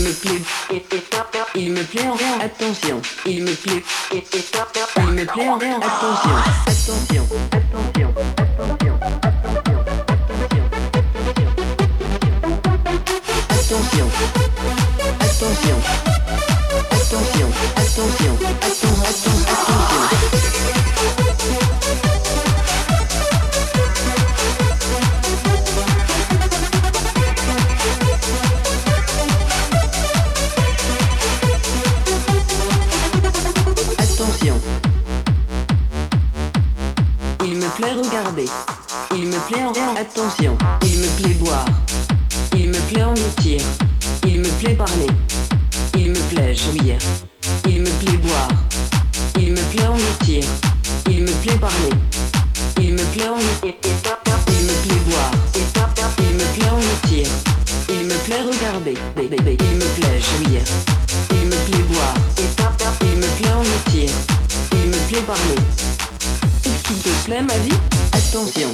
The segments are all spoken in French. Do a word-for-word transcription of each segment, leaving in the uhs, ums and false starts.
me plaît, il me plaît en rien, attention, il me plaît, il me plaît en rien, attention, attention, attention, attention, attention, attention, attention, attention, attention, attention, attention. Il me plaît regarder, il me plaît en rien, attention, il me plaît boire, il me plaît engloutir, il me plaît parler, il me plaît jouir, il me plaît boire, il me plaît engloutir, il me plaît parler, il me plaît engloutir, il me plaît boire, il me plaît engloutir, il me plaît regarder, il me plaît jouir, il me plaît boire, il me plaît engloutir, il me plaît parler. Est-ce qu'il te plaît ma vie? Attention.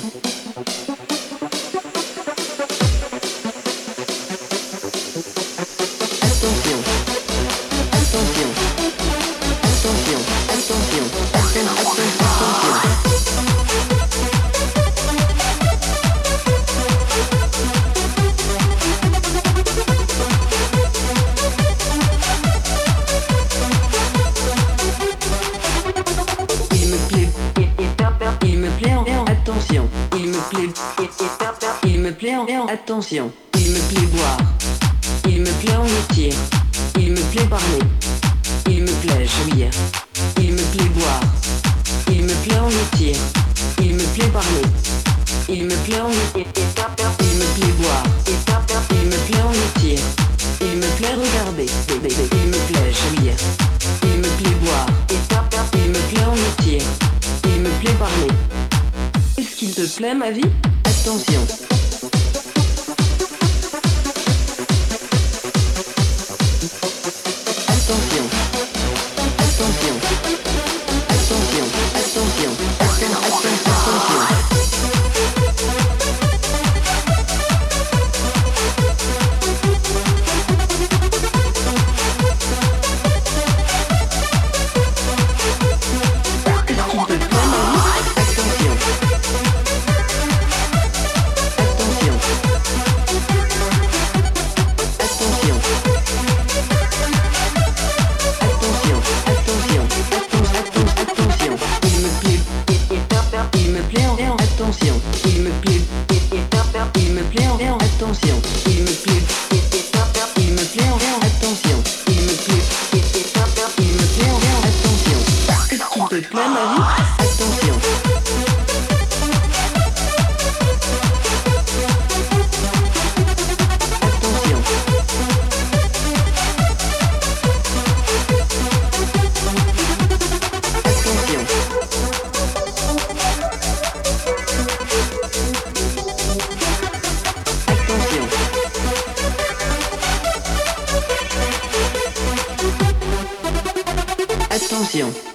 Attention. Attention. Attention. Attention. Attention. Attention. Attention, il me plaît, il me plaît en attention, il me plaît boire, il me plaît engloutir, il me plaît parler, il me plaît jouir, il me plaît boire, il me plaît engloutir, il me plaît parler, il me plaît engloutir, il me plaît boire, il me plaît engloutir, il me plaît regarder, il me plaît jouir, il me plaît boire, il me plaît engloutir, il me plaît parler. Est-ce qu'il te plaît ma vie? Attention. Attention. Attention. Attention. Attention. Attention. Attention. Attention, il me plaît, il me plaît en rien, attention, il me plaît, il me plaît en rien, attention, il me plaît, il me plaît en rien, attention. Est-ce qu'il te plaît ma vie? Attention. Attention.